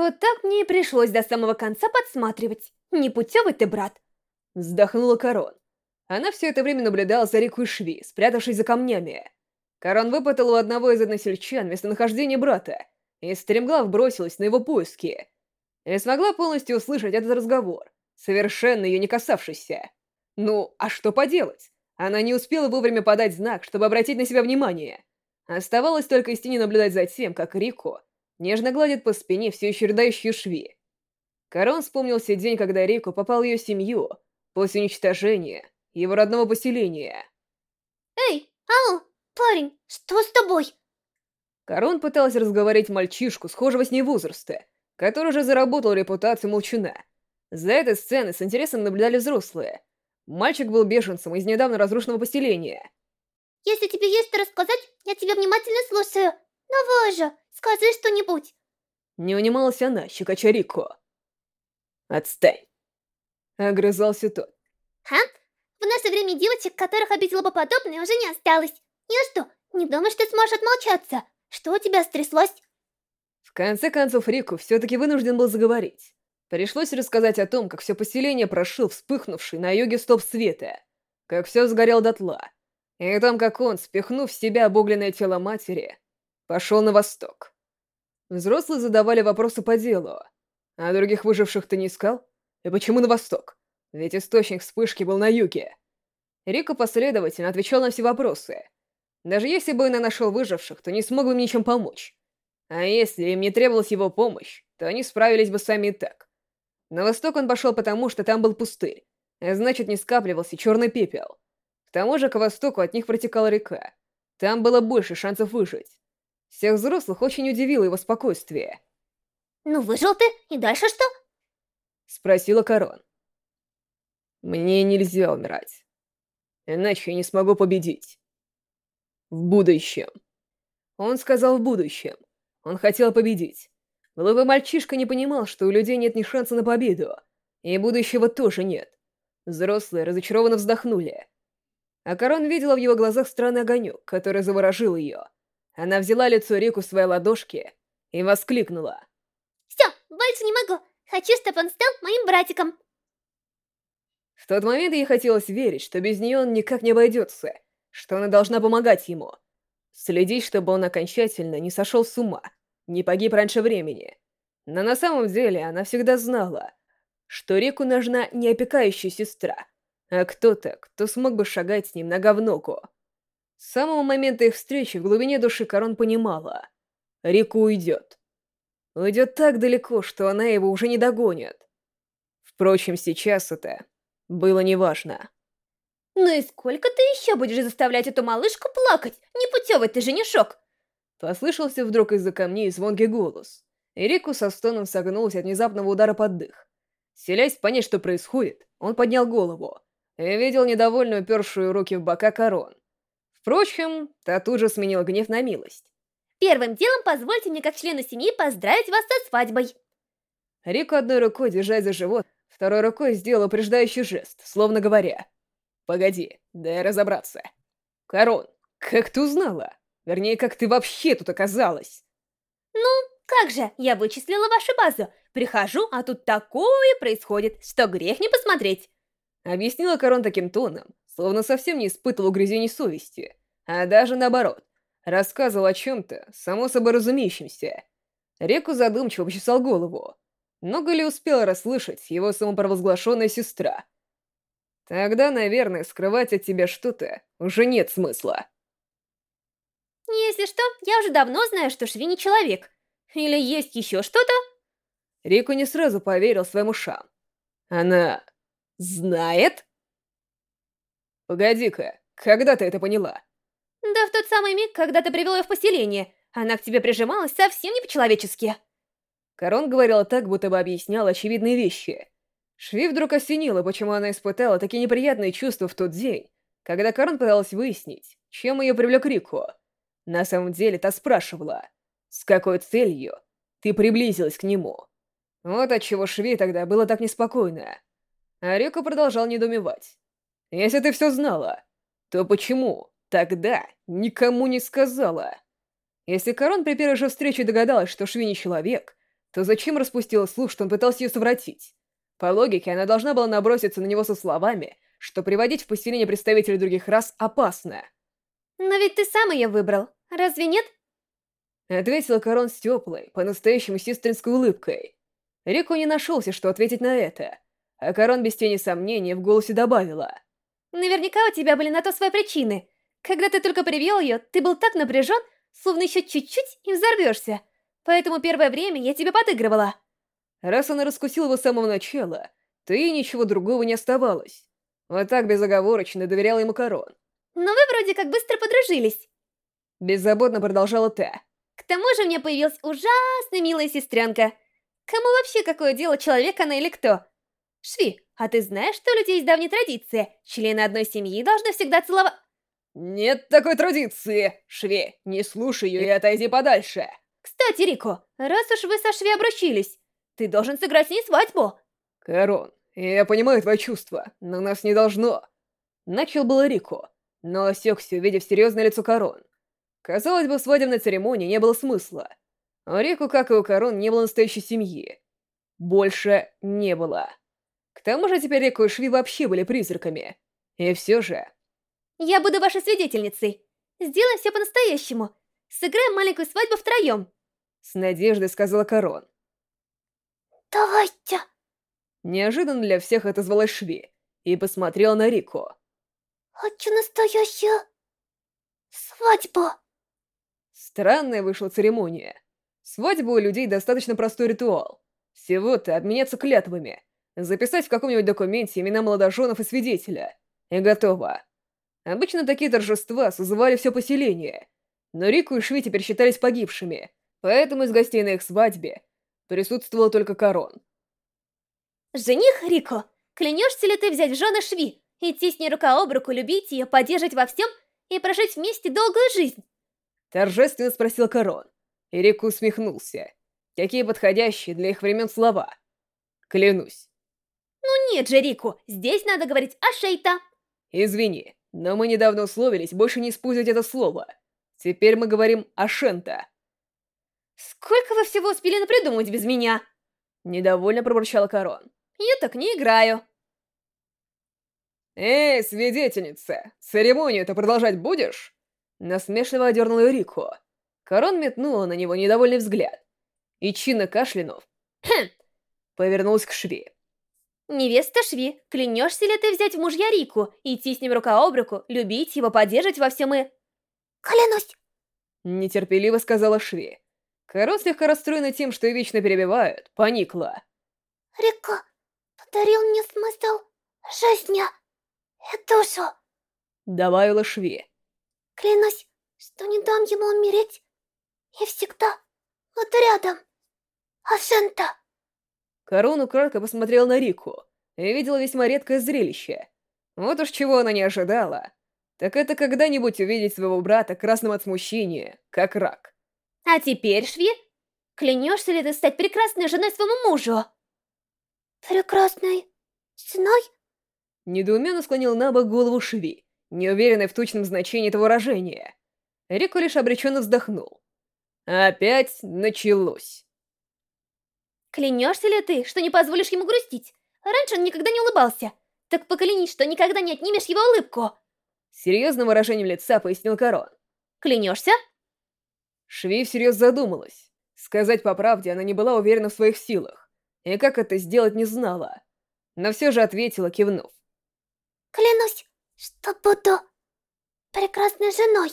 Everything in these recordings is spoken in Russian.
Вот так мне и пришлось до самого конца подсматривать. Непутевый ты, брат. Вздохнула Корон. Она все это время наблюдала за Рику и Шви, спрятавшись за камнями. Корон выпытал у одного из односельчан местонахождение брата, и стремглав бросилась на его поиски. И смогла полностью услышать этот разговор, совершенно ее не касавшийся. Ну, а что поделать? Она не успела вовремя подать знак, чтобы обратить на себя внимание. Оставалось только из тени наблюдать за тем, как Рико нежно гладит по спине все еще рыдающую Шви. Корон вспомнился день, когда Рико попал в ее семью после уничтожения его родного поселения. Эй, ау, парень, что с тобой? Корон пыталась разговорить мальчишку, схожего с ней возраста, который уже заработал репутацию молчуна. За этой сценой с интересом наблюдали взрослые. Мальчик был беженцем из недавно разрушенного поселения. Если тебе есть что рассказать, я тебя внимательно слушаю. Давай же, скажи что-нибудь. Не унималась она, щекоча Рико. «Отстань!» — огрызался тот. Ха? В наше время девочек, которых обидела бы подобное, уже не осталось. Я что, не думаешь, ты сможешь отмолчаться? Что у тебя стряслось? В конце концов, Рику все-таки вынужден был заговорить. Пришлось рассказать о том, как все поселение прошил вспыхнувший на юге столб света, как все сгорело дотла, и о том, как он, спихнув в себя обугленное тело матери, пошел на восток. Взрослые задавали вопросы по делу. А других выживших ты не искал? И почему на восток? Ведь источник вспышки был на юге. Рико последовательно отвечал на все вопросы. Даже если бы он и нашел выживших, то не смог бы им ничем помочь. А если им не требовалась его помощь, то они справились бы сами и так. На восток он пошел потому, что там был пустырь, а значит, не скапливался черный пепел. К тому же к востоку от них протекала река. Там было больше шансов выжить. Всех взрослых очень удивило его спокойствие. Ну, выжил ты, и дальше что? Спросила Корон. «Мне нельзя умирать. Иначе я не смогу победить. В будущем». Он сказал «в будущем». Он хотел победить. Глупый мальчишка не понимал, что у людей нет ни шанса на победу, и будущего тоже нет. Взрослые разочарованно вздохнули. А Корон видела в его глазах странный огонек, который заворожил ее. Она взяла лицо Рику в свои ладошки и воскликнула. Все, больше не могу. Хочу, чтобы он стал моим братиком. В тот момент ей хотелось верить, что без нее он никак не обойдется, что она должна помогать ему. Следить, чтобы он окончательно не сошел с ума, не погиб раньше времени. Но на самом деле она всегда знала, что Рику нужна не опекающая сестра, а кто-то, кто смог бы шагать с ним нога в ногу. С самого момента их встречи в глубине души Корон понимала. Рику уйдет. Уйдет так далеко, что она его уже не догонит. Впрочем, сейчас это было неважно. Ну и сколько ты еще будешь заставлять эту малышку плакать? Непутевый ты женишок. Послышался вдруг из-за камней звонкий голос, и Рику со стоном согнулся от внезапного удара под дых. Селясь понять, что происходит, он поднял голову и видел недовольную упершую руки в бока Корон. Впрочем, та тут же сменила гнев на милость. Первым делом позвольте мне как члену семьи поздравить вас со свадьбой. Рику одной рукой, держась за живот, второй рукой сделал упреждающий жест, словно говоря: «Погоди, дай разобраться. Корон, как ты узнала? Вернее, как ты вообще тут оказалась?» Ну, как же, я вычислила вашу базу. Прихожу, а тут такое происходит, что грех не посмотреть. Объяснила Корон таким тоном, словно совсем не испытывал угрызений совести, а даже наоборот, рассказывал о чем-то, само собой разумеющемся. Реку задумчиво почесал голову. Много ли успела расслышать его самопровозглашенная сестра? Тогда, наверное, скрывать от тебя что-то уже нет смысла. Если что, я уже давно знаю, что Шви не человек. Или есть еще что-то? Рику не сразу поверил своим ушам. Она знает? Погоди-ка, когда ты это поняла? Да в тот самый миг, когда ты привел ее в поселение, она к тебе прижималась совсем не по-человечески. Корон говорила так, будто бы объяснял очевидные вещи. Шви вдруг осенило, почему она испытала такие неприятные чувства в тот день, когда Корон пыталась выяснить, чем ее привлек Рику. На самом деле, та спрашивала, с какой целью ты приблизилась к нему. Вот отчего Шви тогда было так неспокойно. А Рику продолжал недоумевать. Если ты все знала, то почему тогда никому не сказала? Если Корон при первой же встрече догадалась, что Шви не человек, то зачем распустила слух, что он пытался ее совратить? По логике, она должна была наброситься на него со словами, что приводить в поселение представителей других рас опасно. Но ведь ты сам ее выбрал, разве нет? Ответила Корон с теплой, по-настоящему сестринской улыбкой. Рико не нашелся, что ответить на это, а Корон без тени сомнения в голосе добавила. Наверняка у тебя были на то свои причины. Когда ты только привел ее, ты был так напряжен, словно еще чуть-чуть и взорвешься. Поэтому первое время я тебе подыгрывала. Раз она раскусила его с самого начала, то ей ничего другого не оставалось. Вот так безоговорочно доверяла ему Корон. Но вы вроде как быстро подружились. Беззаботно продолжала та. К тому же у меня появилась ужасно милая сестренка. Кому вообще какое дело, человек она или кто? Шви, а ты знаешь, что у людей есть давняя традиция? Члены одной семьи должны всегда целовать... «Нет такой традиции! Шви, не слушай ее и отойди подальше!» Кстати, Рико, раз уж вы со Шви обручились, ты должен сыграть с ней свадьбу. Корон, я понимаю твои чувства, но нас не должно. Начал было Рико, но осекся, увидев серьезное лицо Корон. Казалось бы, в свадебной церемонии не было смысла. У Рико, как и у Корон, не было настоящей семьи. Больше не было. К тому же теперь Рико и Шви вообще были призраками. И все же... Я буду вашей свидетельницей. Сделаем все по-настоящему. Сыграем маленькую свадьбу втроем. С надеждой сказала Корон. Давайте. Неожиданно для всех отозвалась Шви и посмотрела на Рико. Хочу настоящую свадьбу. Странная вышла церемония. Свадьба у людей достаточно простой ритуал. Всего-то обменяться клятвами, записать в каком-нибудь документе имена молодоженов и свидетеля. И готово. Обычно такие торжества созывали все поселение, но Рику и Шви теперь считались погибшими, поэтому из гостей на их свадьбе присутствовала только Корон. Жених Рико, клянешься ли ты взять в жены Шви, идти с ней рука об руку, любить ее, поддерживать во всем и прожить вместе долгую жизнь? Торжественно спросил Корон, и Рику усмехнулся. Какие подходящие для их времен слова. Клянусь. Ну нет же, Рику, здесь надо говорить «Ашейта». Извини, но мы недавно условились больше не использовать это слово. Теперь мы говорим «Ашента». Сколько вы всего успели напридумать без меня? Недовольно пробурчала Корон. Я так не играю. «Эй, свидетельница, церемонию-то продолжать будешь?» Насмешливо одернула ее Рико. Корон метнула на него недовольный взгляд. И чинно кашлянув, повернулась к Шви. Невеста Шви, клянешься ли ты взять в мужья Рику, идти с ним рука об руку, любить его, поддерживать во всем и... Клянусь! Нетерпеливо сказала Шви. Корон, слегка расстроена тем, что ее вечно перебивают, поникла. Рика подарил мне смысл жизни и душу. Добавила Шви. Клянусь, что не дам ему умереть и всегда буду рядом. Ашента. Корон украдкой посмотрел на Рику и видела весьма редкое зрелище. Вот уж чего она не ожидала. Так это когда-нибудь увидеть своего брата красным от смущения, как рак. А теперь, Шви, клянешься ли ты стать прекрасной женой своему мужу? Прекрасной женой? Недоуменно склонил на бок голову Шви, неуверенный в точном значении этого выражения. Рико лишь обреченно вздохнул. Опять началось. Клянешься ли ты, что не позволишь ему грустить? Раньше он никогда не улыбался. Так поклянись, что никогда не отнимешь его улыбку. С серьезным выражением лица пояснил Корон. Клянешься? Шви всерьез задумалась. Сказать по правде, она не была уверена в своих силах, и как это сделать не знала. Но все же ответила, кивнув. Клянусь, что буду прекрасной женой.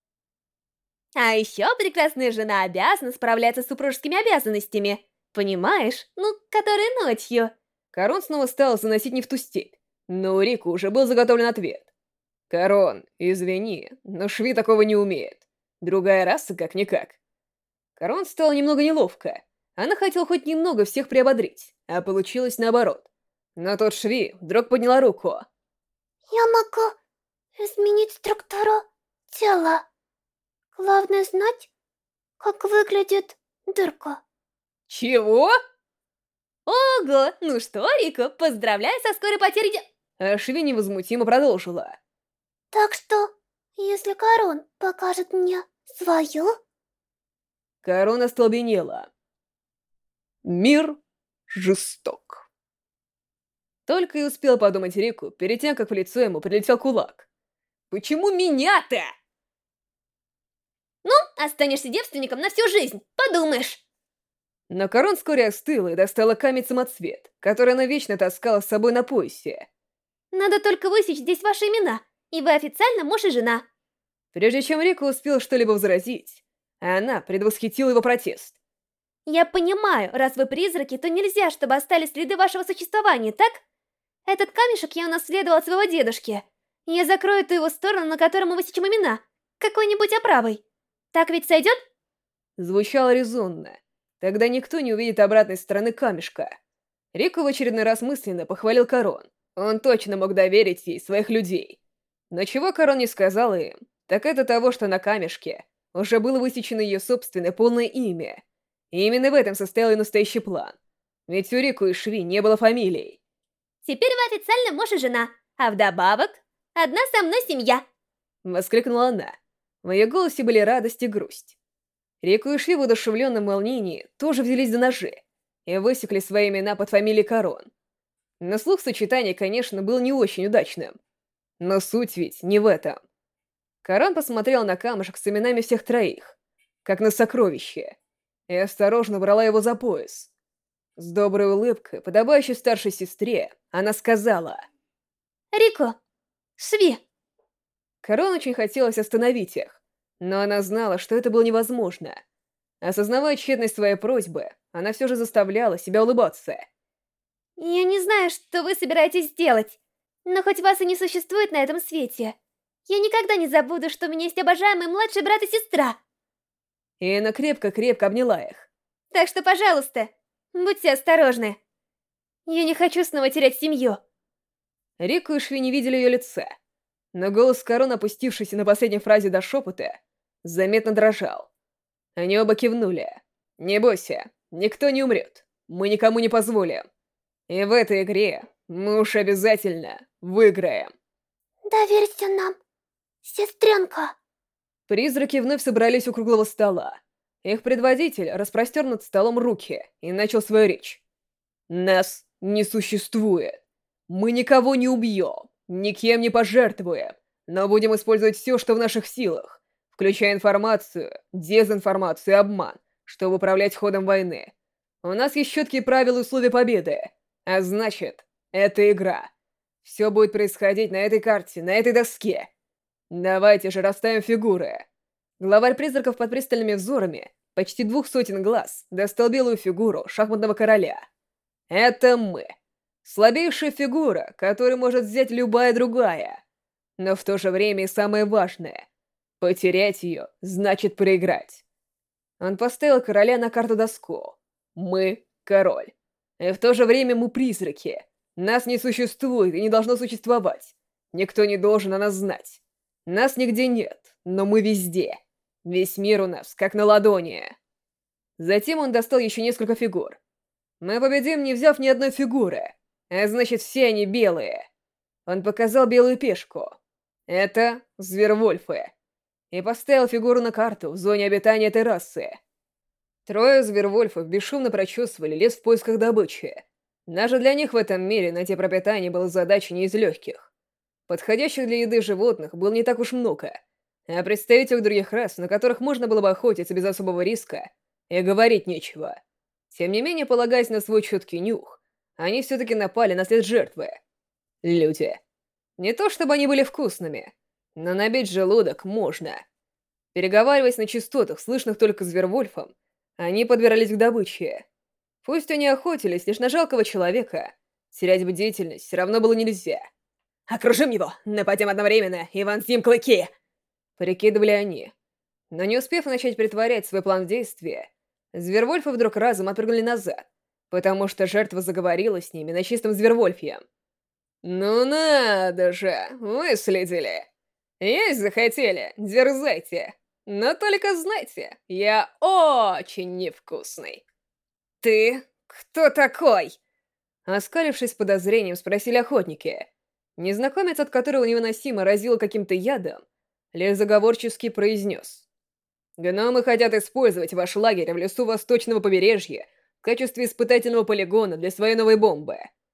А еще прекрасная жена обязана справляться с супружескими обязанностями. Понимаешь? Ну, которые ночью. Корон снова стал заносить не в ту степь, но у Рику уже был заготовлен ответ. «Корон, извини, но Шви такого не умеет. Другая раса как-никак». Корон стало немного неловко. Она хотела хоть немного всех приободрить, а получилось наоборот. Но тот Шви вдруг подняла руку. Я могу изменить структуру тела. Главное знать, как выглядит дырка. «Чего?» Ого! Ну что, Рико, поздравляю со скорой потерей А Шви невозмутимо продолжила. Так что, если Корон покажет мне свою... Корона остолбенела. Мир жесток. Только и успел подумать Рику перед тем, как в лицо ему прилетел кулак. «Почему меня-то?» Ну, останешься девственником на всю жизнь, подумаешь. Но Корон вскоре остыла и достала камень-самоцвет, который она вечно таскала с собой на поясе. Надо только высечь здесь ваши имена, и вы официально муж и жена. Прежде чем Рику успел что-либо возразить, она предвосхитила его протест. Я понимаю, раз вы призраки, то нельзя, чтобы остались следы вашего существования, так? Этот камешек я унаследовал от своего дедушки. Я закрою ту его сторону, на которой мы высечем имена, какой-нибудь оправой. Так ведь сойдет? Звучало резонно. Тогда никто не увидит обратной стороны камешка. Рику в очередной раз мысленно похвалил Корон. Он точно мог доверить ей своих людей. Но чего Корон не сказала им, так это того, что на камешке уже было высечено ее собственное полное имя. И именно в этом состоял и настоящий план. Ведь у Рику и Шви не было фамилий. Теперь вы официально муж и жена, а вдобавок одна со мной семья. Воскликнула она. В ее голосе были радость и грусть. Рику и Шви в удушевленном волнении тоже взялись за ножи и высекли свои имена под фамилией Корон. На слух сочетание, конечно, было не очень удачным. Но суть ведь не в этом. Корон посмотрел на камушек с именами всех троих, как на сокровище, и осторожно брала его за пояс. С доброй улыбкой, подобающей старшей сестре, она сказала: Рико, Шви. Корон очень хотелось остановить их, но она знала, что это было невозможно. Осознавая тщетность своей просьбы, она все же заставляла себя улыбаться. Я не знаю, что вы собираетесь сделать, но хоть вас и не существует на этом свете, я никогда не забуду, что у меня есть обожаемый младший брат и сестра. И она крепко-крепко обняла их. Так что, пожалуйста, будьте осторожны. Я не хочу снова терять семью. Рику и Шви не видели ее лица, но голос Корон, опустившийся на последней фразе до шепота, заметно дрожал. Они оба кивнули. «Не бойся, никто не умрет. Мы никому не позволим. И в этой игре мы уж обязательно выиграем». Доверься нам, сестренка. Призраки вновь собрались у круглого стола. Их предводитель распростер над столом руки и начал свою речь. «Нас не существует. Мы никого не убьем, никем не пожертвуем, но будем использовать все, что в наших силах, включая информацию, дезинформацию и обман, чтобы управлять ходом войны. У нас есть четкие правила и условия победы, а значит, это игра. Все будет происходить на этой карте, на этой доске. Давайте же расставим фигуры». Главарь призраков под пристальными взорами, почти 200 глаз, достал белую фигуру шахматного короля. Это мы. Слабейшая фигура, которую может взять любая другая. Но в то же время и самое важное. Потерять ее значит проиграть. Он поставил короля на карту-доску. Мы — король. И в то же время мы призраки. Нас не существует и не должно существовать. Никто не должен о нас знать. Нас нигде нет, но мы везде. Весь мир у нас как на ладони. Затем он достал еще несколько фигур. Мы победим, не взяв ни одной фигуры. А значит, все они белые. Он показал белую пешку. Это звервольфы. И поставил фигуру на карту в зоне обитания этой расы. Трое звервольфов бесшумно прочесывали лес в поисках добычи. Даже для них в этом мире найти пропитание было задачей не из легких. Подходящих для еды животных было не так уж много, а представителей других рас, на которых можно было бы охотиться без особого риска, и говорить нечего. Тем не менее, полагаясь на свой чуткий нюх, они все-таки напали на след жертвы. Люди. Не то чтобы они были вкусными, но набить желудок можно. Переговариваясь на частотах, слышных только звервольфом, они подбирались к добыче. Пусть они охотились лишь на жалкого человека, терять бдительность все равно было нельзя. «Окружим его! Нападем одновременно и вонзим клыки!» Прикидывали они. Но не успев начать притворять свой план в действие, звервольфы вдруг разом отпрыгнули назад, потому что жертва заговорила с ними на чистом звервольфьем. «Ну надо же, выследили! Есть захотели, дерзайте! Но только знайте, я очень невкусный!» «Ты кто такой?» Оскалившись с подозрением, спросили охотники. Незнакомец, от которого невыносимо разило каким-то ядом, лишь заговорчески произнес. «Гномы хотят использовать ваш лагерь в лесу восточного побережья в качестве испытательного полигона для своей новой бомбы.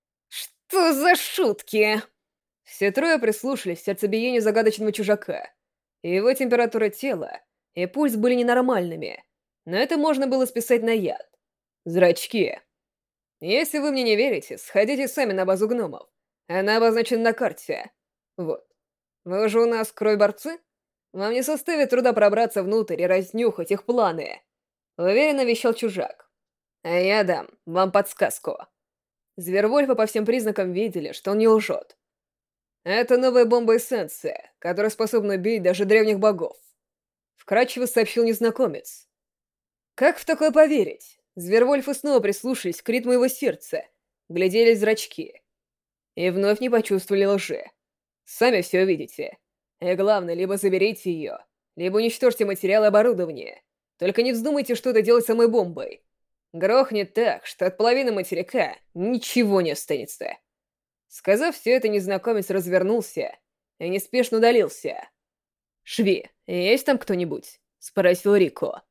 Что за шутки? Все трое прислушались к сердцебиению загадочного чужака. Его температура тела и пульс были ненормальными, но это можно было списать на яд. Зрачки. Если вы мне не верите, сходите сами на базу гномов. Она обозначена на карте. Вот. Вы же у нас крой-борцы? Вам не составит труда пробраться внутрь и разнюхать их планы. Уверенно вещал чужак. А я дам вам подсказку. Звервольфы по всем признакам видели, что он не лжет. Это новая бомба-эссенция, которая способна убить даже древних богов. Вкратчиво сообщил незнакомец. Как в такое поверить? Звервольфы снова прислушались к ритму его сердца, гляделись в зрачки. И вновь не почувствовали лжи. Сами все увидите. И главное, либо заберите ее, либо уничтожьте материалы и оборудование. Только не вздумайте что-то делать с самой бомбой. Грохнет так, что от половины материка ничего не останется. Сказав все это, незнакомец развернулся и неспешно удалился. «Шви, есть там кто-нибудь?» — спросил Рико.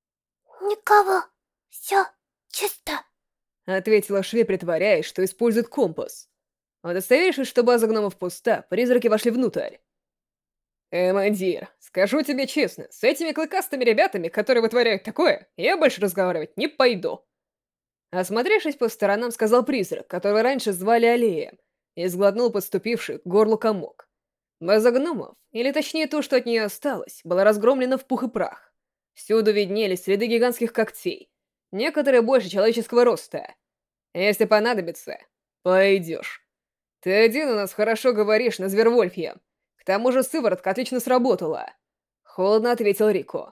Никого. Все чисто. Ответила Шви, притворяясь, что использует компас. Удостоверившись, что база гномов пуста, призраки вошли внутрь. «Командир, скажу тебе честно, с этими клыкастыми ребятами, которые вытворяют такое, я больше разговаривать не пойду». Осмотревшись по сторонам, сказал призрак, которого раньше звали Аллеем, и сглотнул подступивший к горлу комок. База гномов, или точнее то, что от нее осталось, была разгромлена в пух и прах. Всюду виднелись следы гигантских когтей, некоторые больше человеческого роста. Если понадобится, пойдешь. Ты один у нас хорошо говоришь на Звервольфье. К тому же сыворотка отлично сработала. Холодно ответил Рико.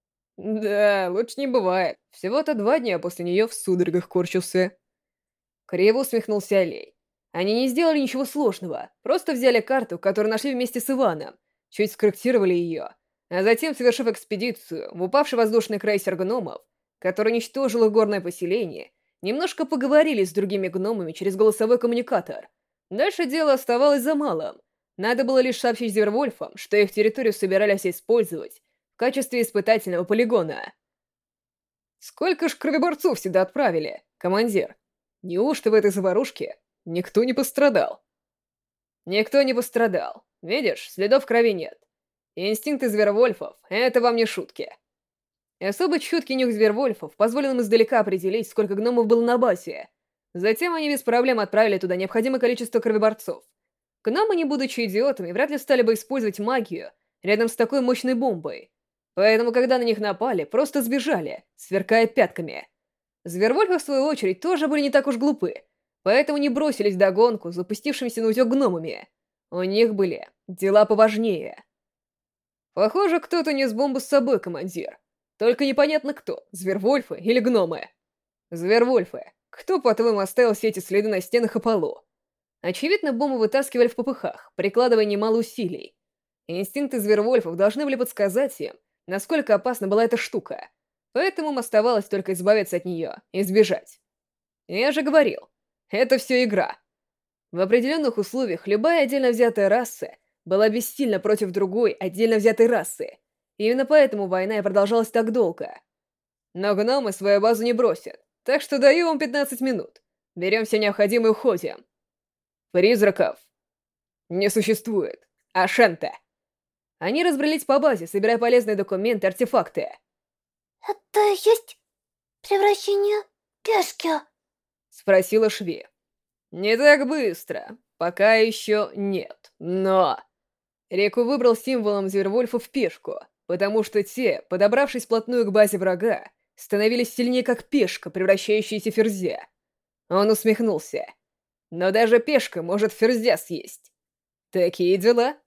Да, лучше не бывает. Всего-то 2 дня после нее в судорогах корчился. Криво усмехнулся Алей. Они не сделали ничего сложного, просто взяли карту, которую нашли вместе с Иваном, чуть скорректировали ее, а затем, совершив экспедицию в упавший воздушный крейсер гномов, который уничтожил их горное поселение, немножко поговорили с другими гномами через голосовой коммуникатор. Дальше дело оставалось за малым. Надо было лишь сообщить Звервольфам, что их территорию собирались использовать в качестве испытательного полигона. «Сколько ж кровеборцов сюда отправили, командир? Неужто в этой заварушке никто не пострадал?» «Никто не пострадал. Видишь, следов крови нет. Инстинкты Звервольфов — это вам не шутки». Особо чуткий нюх Звервольфов позволил им издалека определить, сколько гномов было на базе. Затем они без проблем отправили туда необходимое количество кровеборцов. Гномы, не будучи идиотами, вряд ли стали бы использовать магию рядом с такой мощной бомбой. Поэтому, когда на них напали, просто сбежали, сверкая пятками. Звервольфы, в свою очередь, тоже были не так уж глупы, поэтому не бросились вдогонку запустившимся на утек гномами. У них были дела поважнее. Похоже, кто-то нес бомбу с собой, командир. Только непонятно кто, Звервольфы или гномы. Звервольфы, кто, по-твоему, оставил все эти следы на стенах и полу? Очевидно, бомбу вытаскивали в попыхах, прикладывая немало усилий. Инстинкты Звервольфов должны были подсказать им, насколько опасна была эта штука, поэтому им оставалось только избавиться от нее и сбежать. Я же говорил, это все игра. В определенных условиях любая отдельно взятая раса была бессильна против другой отдельно взятой расы. Именно поэтому война и продолжалась так долго. Но гномы свою базу не бросят, так что даю вам 15 минут. Берем все необходимое и уходим. Призраков не существует. Ашента. Они разбрелись по базе, собирая полезные документы и артефакты. Это и есть превращение пешки? Спросила Шви. Не так быстро. Пока еще нет. Но... Реку выбрал символом Звервольфов пешку, потому что те, подобравшись вплотную к базе врага, становились сильнее как пешка, превращающаяся в ферзя. Он усмехнулся. Но даже пешка может ферзя съесть. Такие дела.